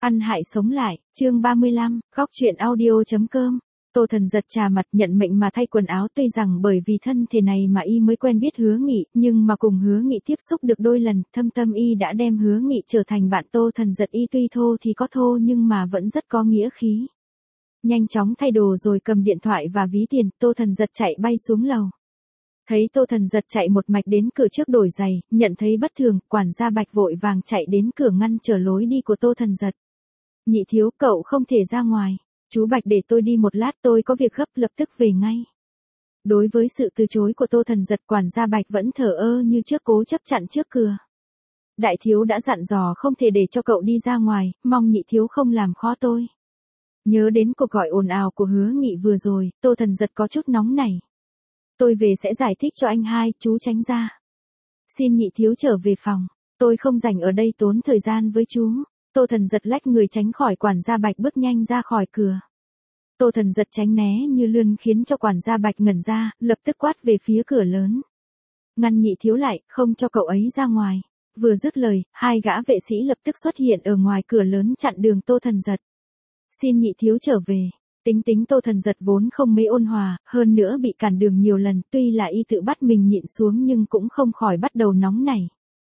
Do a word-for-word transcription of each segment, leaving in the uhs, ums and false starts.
Ăn hại sống lại, chương ba mươi lăm, góc truyện audio.com. Tô Thần giật trà mặt nhận mệnh mà thay quần áo, tuy rằng bởi vì thân thể này mà y mới quen biết Hứa Nghị, nhưng mà cùng Hứa Nghị tiếp xúc được đôi lần, thâm tâm y đã đem Hứa Nghị trở thành bạn. Tô Thần giật y tuy thô thì có thô nhưng mà vẫn rất có nghĩa khí. Nhanh chóng thay đồ rồi cầm điện thoại và ví tiền, Tô Thần giật chạy bay xuống lầu. Thấy Tô Thần giật chạy một mạch đến cửa trước đổi giày, nhận thấy bất thường, quản gia Bạch vội vàng chạy đến cửa ngăn trở lối đi của Tô Thần giật. Nhị thiếu, cậu không thể ra ngoài. Chú Bạch để tôi đi một lát, tôi có việc gấp, lập tức về ngay. Đối với sự từ chối của Tô Thần giật, quản gia Bạch vẫn thờ ơ như trước, cố chấp chặn trước cửa. Đại thiếu đã dặn dò không thể để cho cậu đi ra ngoài, mong nhị thiếu không làm khó tôi. Nhớ đến cuộc gọi ồn ào của Hứa Nghị vừa rồi, Tô Thần giật có chút nóng nảy. Tôi về sẽ giải thích cho anh hai, chú tránh ra. Xin nhị thiếu trở về phòng, tôi không rảnh ở đây tốn thời gian với chú. Tô Thần giật lách người tránh khỏi quản gia Bạch, bước nhanh ra khỏi cửa. Tô Thần giật tránh né như lươn khiến cho quản gia Bạch ngẩn ra, lập tức quát về phía cửa lớn. Ngăn nhị thiếu lại, không cho cậu ấy ra ngoài. Vừa dứt lời, hai gã vệ sĩ lập tức xuất hiện ở ngoài cửa lớn chặn đường Tô Thần giật. Xin nhị thiếu trở về. Tính tính Tô Thần giật vốn không mấy ôn hòa, hơn nữa bị cản đường nhiều lần, tuy là y tự bắt mình nhịn xuống nhưng cũng không khỏi bắt đầu nóng nảy.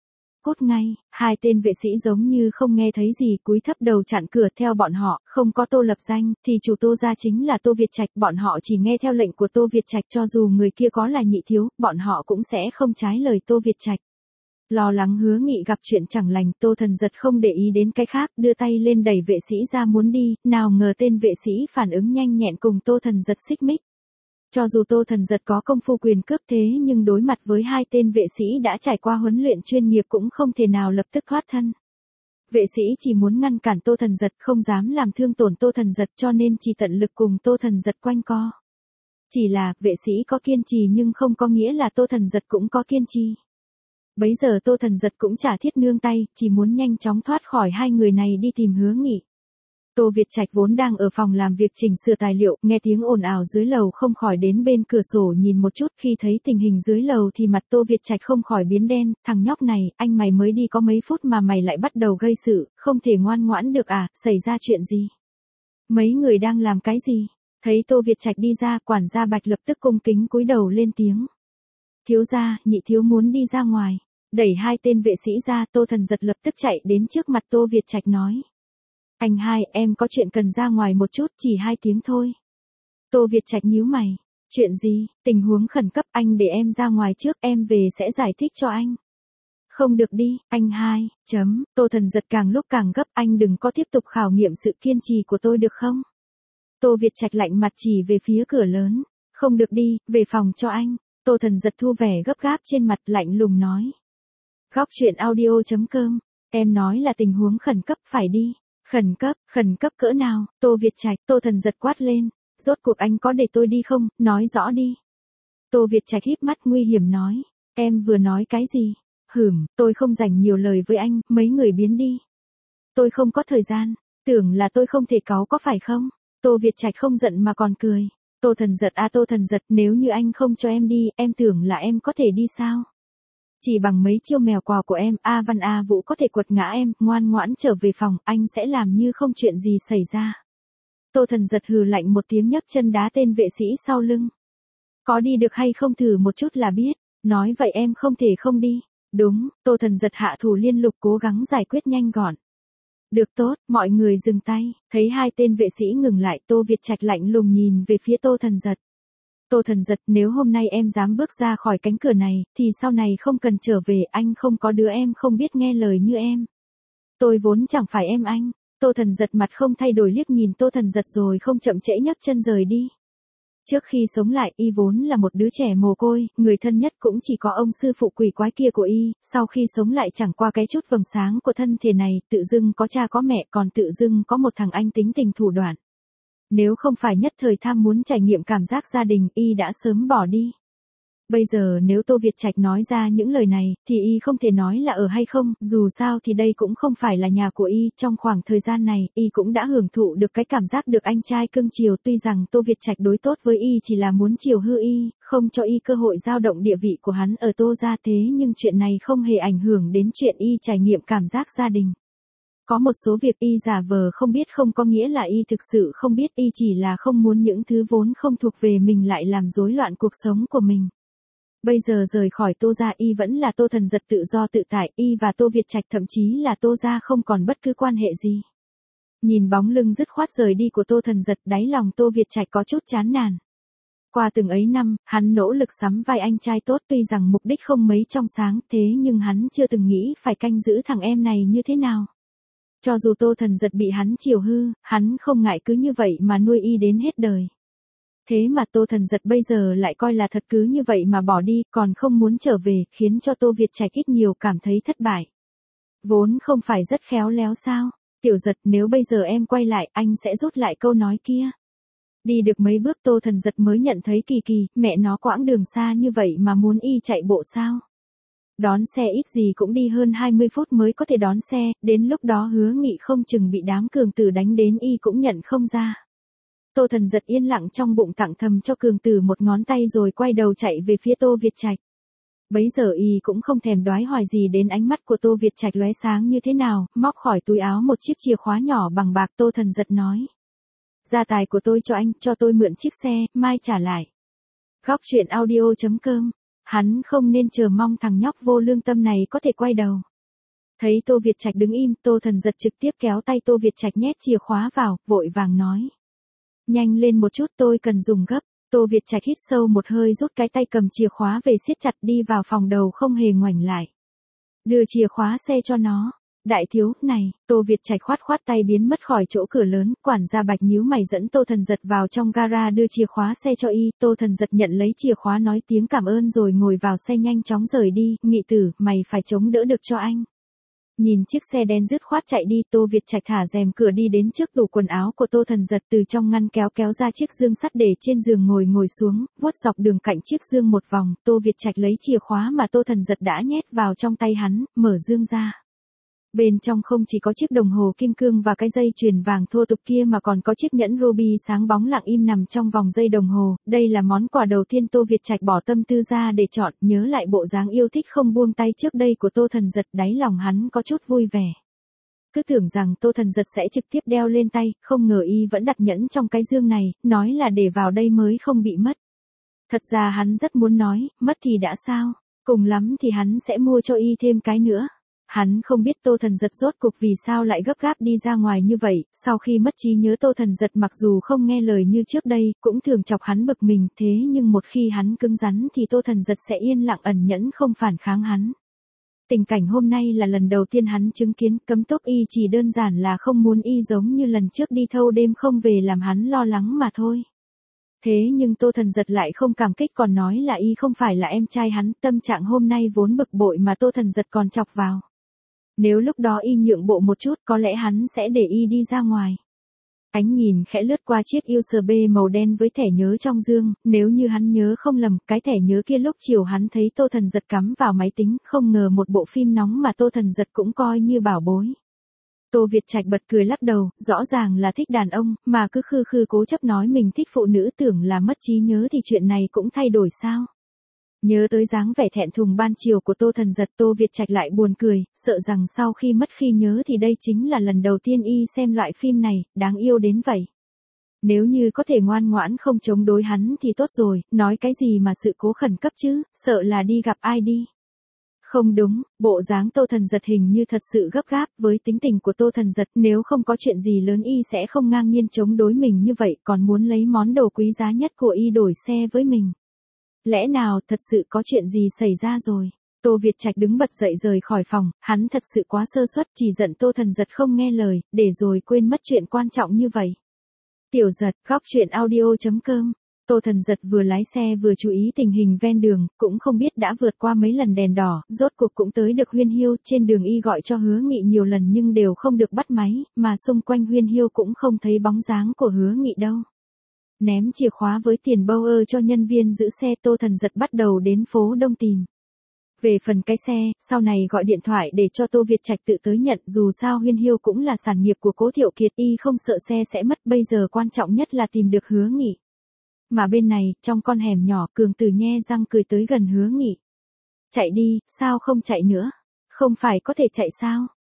Cút ngay, hai tên vệ sĩ giống như không nghe thấy gì, cúi thấp đầu chặn cửa. Theo bọn họ, không có Tô Lập Danh, thì chủ Tô gia chính là Tô Việt Trạch, bọn họ chỉ nghe theo lệnh của Tô Việt Trạch, cho dù người kia có là nhị thiếu, bọn họ cũng sẽ không trái lời Tô Việt Trạch. Lo lắng Hứa Nghị gặp chuyện chẳng lành, Tô Thần giật không để ý đến cái khác, đưa tay lên đẩy vệ sĩ ra muốn đi, nào ngờ tên vệ sĩ phản ứng nhanh nhẹn cùng Tô Thần giật xích mích. Cho dù Tô Thần giật có công phu quyền cước thế nhưng đối mặt với hai tên vệ sĩ đã trải qua huấn luyện chuyên nghiệp cũng không thể nào lập tức thoát thân. Vệ sĩ chỉ muốn ngăn cản Tô Thần giật, không dám làm thương tổn Tô Thần giật, cho nên chỉ tận lực cùng Tô Thần giật quanh co. Chỉ là, vệ sĩ có kiên trì nhưng không có nghĩa là Tô Thần giật cũng có kiên trì. Bấy giờ Tô Thần giật cũng chả thiết nương tay, chỉ muốn nhanh chóng thoát khỏi hai người này đi tìm Hứa Nghị. Tô Việt Trạch vốn đang ở phòng làm việc chỉnh sửa tài liệu, nghe tiếng ồn ào dưới lầu không khỏi đến bên cửa sổ nhìn một chút, khi thấy tình hình dưới lầu thì mặt Tô Việt Trạch không khỏi biến đen. Thằng nhóc này, anh mày mới đi có mấy phút mà mày lại bắt đầu gây sự, không thể ngoan ngoãn được à, xảy ra chuyện gì? Mấy người đang làm cái gì? Thấy Tô Việt Trạch đi ra, quản gia Bạch lập tức cung kính cúi đầu lên tiếng. Thiếu gia, nhị thiếu muốn đi ra ngoài. Đẩy hai tên vệ sĩ ra, Tô Thần giật lập tức chạy đến trước mặt Tô Việt Trạch nói. Anh hai, em có chuyện cần ra ngoài một chút, chỉ hai tiếng thôi. Tô Việt Trạch nhíu mày. Chuyện gì? Tình huống khẩn cấp, anh để em ra ngoài trước, em về sẽ giải thích cho anh. Không được đi, anh hai, chấm. Tô Thần giật càng lúc càng gấp, anh đừng có tiếp tục khảo nghiệm sự kiên trì của tôi được không? Tô Việt Trạch lạnh mặt chỉ về phía cửa lớn. Không được đi, về phòng cho anh. Tô Thần giật thu vẻ gấp gáp trên mặt, lạnh lùng nói. Góc truyện audio.com, em nói là tình huống khẩn cấp, phải đi. Khẩn cấp, khẩn cấp cỡ nào? Tô Việt Trạch, Tô Thần giật quát lên. Rốt cuộc anh có để tôi đi không? Nói rõ đi. Tô Việt Trạch híp mắt nguy hiểm nói. Em vừa nói cái gì? Hửm, tôi không dành nhiều lời với anh, mấy người biến đi. Tôi không có thời gian, tưởng là tôi không thể cáu có phải không? Tô Việt Trạch không giận mà còn cười. Tô Thần giật à Tô Thần giật, nếu như anh không cho em đi, em tưởng là em có thể đi sao? Chỉ bằng mấy chiêu mèo quào của em, A Văn A Vũ có thể quật ngã em, ngoan ngoãn trở về phòng, anh sẽ làm như không chuyện gì xảy ra. Tô Thần giật hừ lạnh một tiếng, nhấc chân đá tên vệ sĩ sau lưng. Có đi được hay không thử một chút là biết, nói vậy em không thể không đi. Đúng, Tô Thần giật hạ thủ liên lục cố gắng giải quyết nhanh gọn. Được tốt, mọi người dừng tay, thấy hai tên vệ sĩ ngừng lại, Tô Việt Trạch lạnh lùng nhìn về phía Tô Thần giật. Tô Thần giật, nếu hôm nay em dám bước ra khỏi cánh cửa này, thì sau này không cần trở về, anh không có đứa em không biết nghe lời như em. Tôi vốn chẳng phải em anh. Tô Thần giật mặt không thay đổi liếc nhìn Tô Thần giật rồi không chậm trễ nhấc chân rời đi. Trước khi sống lại, y vốn là một đứa trẻ mồ côi, người thân nhất cũng chỉ có ông sư phụ quỷ quái kia của y, sau khi sống lại chẳng qua cái chút vầng sáng của thân thể này, tự dưng có cha có mẹ, còn tự dưng có một thằng anh tính tình thủ đoạn. Nếu không phải nhất thời tham muốn trải nghiệm cảm giác gia đình, y đã sớm bỏ đi. Bây giờ nếu Tô Việt Trạch nói ra những lời này, thì y không thể nói là ở hay không, dù sao thì đây cũng không phải là nhà của y, trong khoảng thời gian này, y cũng đã hưởng thụ được cái cảm giác được anh trai cưng chiều, tuy rằng Tô Việt Trạch đối tốt với y chỉ là muốn chiều hư y, không cho y cơ hội dao động địa vị của hắn ở Tô gia, thế nhưng chuyện này không hề ảnh hưởng đến chuyện y trải nghiệm cảm giác gia đình. Có một số việc y giả vờ không biết không có nghĩa là y thực sự không biết, y chỉ là không muốn những thứ vốn không thuộc về mình lại làm rối loạn cuộc sống của mình. Bây giờ rời khỏi Tô gia y vẫn là Tô Thần Giật tự do tự tại, y và Tô Việt Trạch thậm chí là Tô gia không còn bất cứ quan hệ gì. Nhìn bóng lưng dứt khoát rời đi của Tô Thần Giật, đáy lòng Tô Việt Trạch có chút chán nản. Qua từng ấy năm, hắn nỗ lực sắm vai anh trai tốt, tuy rằng mục đích không mấy trong sáng, thế nhưng hắn chưa từng nghĩ phải canh giữ thằng em này như thế nào. Cho dù Tô Thần Giật bị hắn chiều hư, hắn không ngại cứ như vậy mà nuôi y đến hết đời. Thế mà Tô Thần Giật bây giờ lại coi là thật cứ như vậy mà bỏ đi, còn không muốn trở về, khiến cho Tô Việt Trạch ít nhiều cảm thấy thất bại. Vốn không phải rất khéo léo sao? Tiểu Giật, nếu bây giờ em quay lại, anh sẽ rút lại câu nói kia. Đi được mấy bước Tô Thần Giật mới nhận thấy kỳ kỳ, mẹ nó quãng đường xa như vậy mà muốn y chạy bộ sao? Đón xe ít gì cũng đi hơn hai mươi phút mới có thể đón xe, đến lúc đó Hứa Nghị không chừng bị đám cường tử đánh đến y cũng nhận không ra. Tô Thần Giật yên lặng trong bụng tặng thầm cho cường tử một ngón tay rồi quay đầu chạy về phía Tô Việt Trạch. Bấy giờ y cũng không thèm đoái hoài gì đến ánh mắt của Tô Việt Trạch lóe sáng như thế nào, móc khỏi túi áo một chiếc chìa khóa nhỏ bằng bạc. Tô Thần Giật nói: gia tài của tôi cho anh, cho tôi mượn chiếc xe, mai trả lại. Góc truyện audio chấm com. Hắn không nên chờ mong thằng nhóc vô lương tâm này có thể quay đầu. Thấy Tô Việt Trạch đứng im, Tô Thần Giật trực tiếp kéo tay Tô Việt Trạch nhét chìa khóa vào, vội vàng nói: nhanh lên một chút, tôi cần dùng gấp. Tô Việt Trạch hít sâu một hơi, rút cái tay cầm chìa khóa về siết chặt, đi vào phòng đầu không hề ngoảnh lại. Đưa chìa khóa xe cho nó. Đại thiếu, này, Tô Việt Trạch khoát khoát tay biến mất khỏi chỗ cửa lớn, quản gia Bạch nhíu mày dẫn Tô Thần Giật vào trong gara đưa chìa khóa xe cho y. Tô Thần Giật nhận lấy chìa khóa nói tiếng cảm ơn rồi ngồi vào xe nhanh chóng rời đi. Nghị tử, mày phải chống đỡ được cho anh. Nhìn chiếc xe đen dứt khoát chạy đi, Tô Việt Trạch thả rèm cửa đi đến trước tủ quần áo của Tô Thần Giật, từ trong ngăn kéo kéo ra chiếc dương sắt để trên giường, ngồi ngồi xuống, vuốt dọc đường cạnh chiếc dương một vòng. Tô Việt Trạch lấy chìa khóa mà Tô Thần Giật đã nhét vào trong tay hắn, mở dương ra. Bên trong không chỉ có chiếc đồng hồ kim cương và cái dây chuyền vàng thô tục kia mà còn có chiếc nhẫn ruby sáng bóng lặng im nằm trong vòng dây đồng hồ. Đây là món quà đầu tiên Tô Việt Trạch bỏ tâm tư ra để chọn, nhớ lại bộ dáng yêu thích không buông tay trước đây của Tô Thần Giật, đáy lòng hắn có chút vui vẻ. Cứ tưởng rằng Tô Thần Giật sẽ trực tiếp đeo lên tay, không ngờ y vẫn đặt nhẫn trong cái dương này, nói là để vào đây mới không bị mất. Thật ra hắn rất muốn nói, mất thì đã sao, cùng lắm thì hắn sẽ mua cho y thêm cái nữa. Hắn không biết Tô Thần Giật rốt cuộc vì sao lại gấp gáp đi ra ngoài như vậy, sau khi mất trí nhớ Tô Thần Giật mặc dù không nghe lời như trước đây, cũng thường chọc hắn bực mình, thế nhưng một khi hắn cứng rắn thì Tô Thần Giật sẽ yên lặng ẩn nhẫn không phản kháng hắn. Tình cảnh hôm nay là lần đầu tiên hắn chứng kiến, cấm túc y chỉ đơn giản là không muốn y giống như lần trước đi thâu đêm không về làm hắn lo lắng mà thôi. Thế nhưng Tô Thần Giật lại không cảm kích, còn nói là y không phải là em trai hắn, tâm trạng hôm nay vốn bực bội mà Tô Thần Giật còn chọc vào. Nếu lúc đó y nhượng bộ một chút, có lẽ hắn sẽ để y đi ra ngoài. Ánh nhìn khẽ lướt qua chiếc u ét bê màu đen với thẻ nhớ trong dương, nếu như hắn nhớ không lầm, cái thẻ nhớ kia lúc chiều hắn thấy Tô Thần Giật cắm vào máy tính, không ngờ một bộ phim nóng mà Tô Thần Giật cũng coi như bảo bối. Tô Việt Trạch bật cười lắc đầu, rõ ràng là thích đàn ông, mà cứ khư khư cố chấp nói mình thích phụ nữ, tưởng là mất trí nhớ thì chuyện này cũng thay đổi sao? Nhớ tới dáng vẻ thẹn thùng ban chiều của Tô Thần Giật, Tô Việt Trạch lại buồn cười, sợ rằng sau khi mất khi nhớ thì đây chính là lần đầu tiên y xem loại phim này, đáng yêu đến vậy. Nếu như có thể ngoan ngoãn không chống đối hắn thì tốt rồi, nói cái gì mà sự cố khẩn cấp chứ, sợ là đi gặp ai đi. Không đúng, bộ dáng Tô Thần Giật hình như thật sự gấp gáp, với tính tình của Tô Thần Giật, nếu không có chuyện gì lớn y sẽ không ngang nhiên chống đối mình như vậy, còn muốn lấy món đồ quý giá nhất của y đổi xe với mình. Lẽ nào thật sự có chuyện gì xảy ra rồi? Tô Việt Trạch đứng bật dậy rời khỏi phòng, hắn thật sự quá sơ suất, chỉ giận Tô Thần Giật không nghe lời, để rồi quên mất chuyện quan trọng như vậy. Tiểu Giật, góc truyện audio chấm com. Tô Thần Giật vừa lái xe vừa chú ý tình hình ven đường, cũng không biết đã vượt qua mấy lần đèn đỏ, rốt cuộc cũng tới được Huyên Hiêu. Trên đường y gọi cho Hứa Nghị nhiều lần nhưng đều không được bắt máy, mà xung quanh Huyên Hiêu cũng không thấy bóng dáng của Hứa Nghị đâu. Ném chìa khóa với tiền bâu ơ cho nhân viên giữ xe, Tô Thần Giật bắt đầu đến phố Đông tìm. Về phần cái xe, sau này gọi điện thoại để cho Tô Việt Trạch tự tới nhận, dù sao Huyên Hiêu cũng là sản nghiệp của Cố Thiệu Kiệt, y không sợ xe sẽ mất, bây giờ quan trọng nhất là tìm được Hứa Nghị. Mà bên này, trong con hẻm nhỏ, Cường Tử nhe răng cười tới gần Hứa Nghị. Chạy đi, sao không chạy nữa? Không phải có thể chạy sao?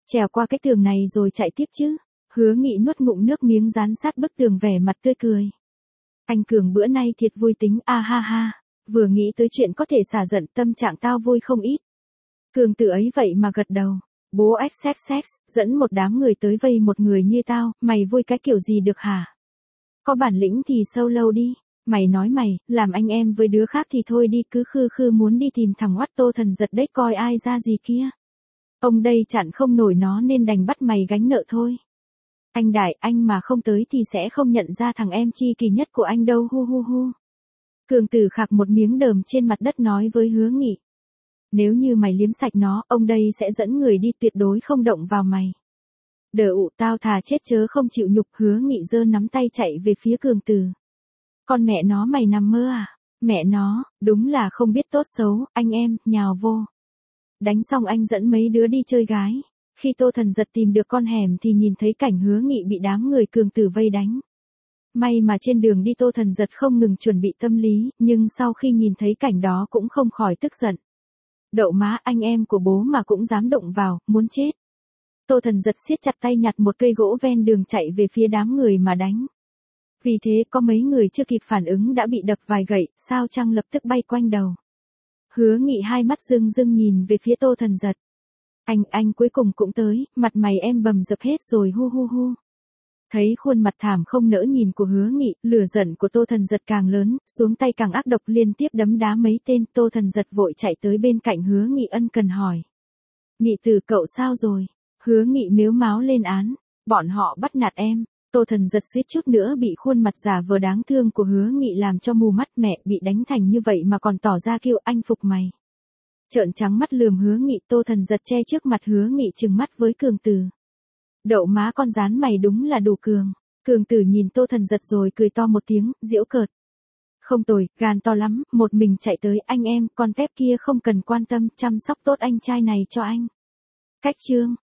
Trèo qua cái tường này rồi chạy tiếp chứ. Hứa Nghị nuốt ngụm nước miếng dán sát bức tường vẻ mặt tươi cười. Anh Cường bữa nay thiệt vui tính, a ha ha. Vừa nghĩ tới chuyện có thể xả giận, tâm trạng tao vui không ít. Cường Tử ấy vậy mà gật đầu. Bố xx xx, dẫn một đám người tới vây một người như tao, mày vui cái kiểu gì được hả? Có bản lĩnh thì sâu lâu đi. Mày nói mày, làm anh em với đứa khác thì thôi đi, cứ khư khư muốn đi tìm thằng oắt Tô Thần Giật đấy coi ai ra gì kia. Ông đây chặn không nổi nó nên đành bắt mày gánh nợ thôi. Anh Đại, anh mà không tới thì sẽ không nhận ra thằng em chi kỳ nhất của anh đâu, hu hu hu. Cường Tử khạc một miếng đờm trên mặt đất nói với Hứa Nghị. Nếu như mày liếm sạch nó, ông đây sẽ dẫn người đi, tuyệt đối không động vào mày. Đờ ụ, tao thà chết chớ không chịu nhục. Hứa Nghị giơ nắm tay chạy về phía Cường Tử. Con mẹ nó mày nằm mơ à? Mẹ nó, đúng là không biết tốt xấu, anh em, nhào vô. Đánh xong anh dẫn mấy đứa đi chơi gái. Khi Tô Thần Giật tìm được con hẻm thì nhìn thấy cảnh Hứa Nghị bị đám người Cường Tử vây đánh. May mà trên đường đi Tô Thần Giật không ngừng chuẩn bị tâm lý, nhưng sau khi nhìn thấy cảnh đó cũng không khỏi tức giận. Đậu má, anh em của bố mà cũng dám động vào, muốn chết. Tô Thần Giật siết chặt tay nhặt một cây gỗ ven đường chạy về phía đám người mà đánh. Vì thế có mấy người chưa kịp phản ứng đã bị đập vài gậy, sao chăng lập tức bay quanh đầu. Hứa Nghị hai mắt rưng rưng nhìn về phía Tô Thần Giật. Anh, anh cuối cùng cũng tới, mặt mày em bầm dập hết rồi, hu hu hu. Thấy khuôn mặt thảm không nỡ nhìn của Hứa Nghị, lửa giận của Tô Thần Giật càng lớn, xuống tay càng ác độc, liên tiếp đấm đá mấy tên. Tô Thần Giật vội chạy tới bên cạnh Hứa Nghị ân cần hỏi. Nghị tử cậu sao rồi? Hứa Nghị mếu máo lên án. Bọn họ bắt nạt em. Tô Thần Giật suýt chút nữa bị khuôn mặt giả vờ đáng thương của Hứa Nghị làm cho mù mắt. Mẹ, bị đánh thành như vậy mà còn tỏ ra kêu anh phục mày. Trợn trắng mắt lườm Hứa Nghị. Tô Thần Giật che trước mặt Hứa Nghị trừng mắt với Cường Tử. Đậu má con rán mày đúng là đủ cường. Cường Tử nhìn Tô Thần Giật rồi cười to một tiếng, giễu cợt. Không tồi, gan to lắm, một mình chạy tới. Anh em, con tép kia không cần quan tâm, chăm sóc tốt anh trai này cho anh. Cách chương.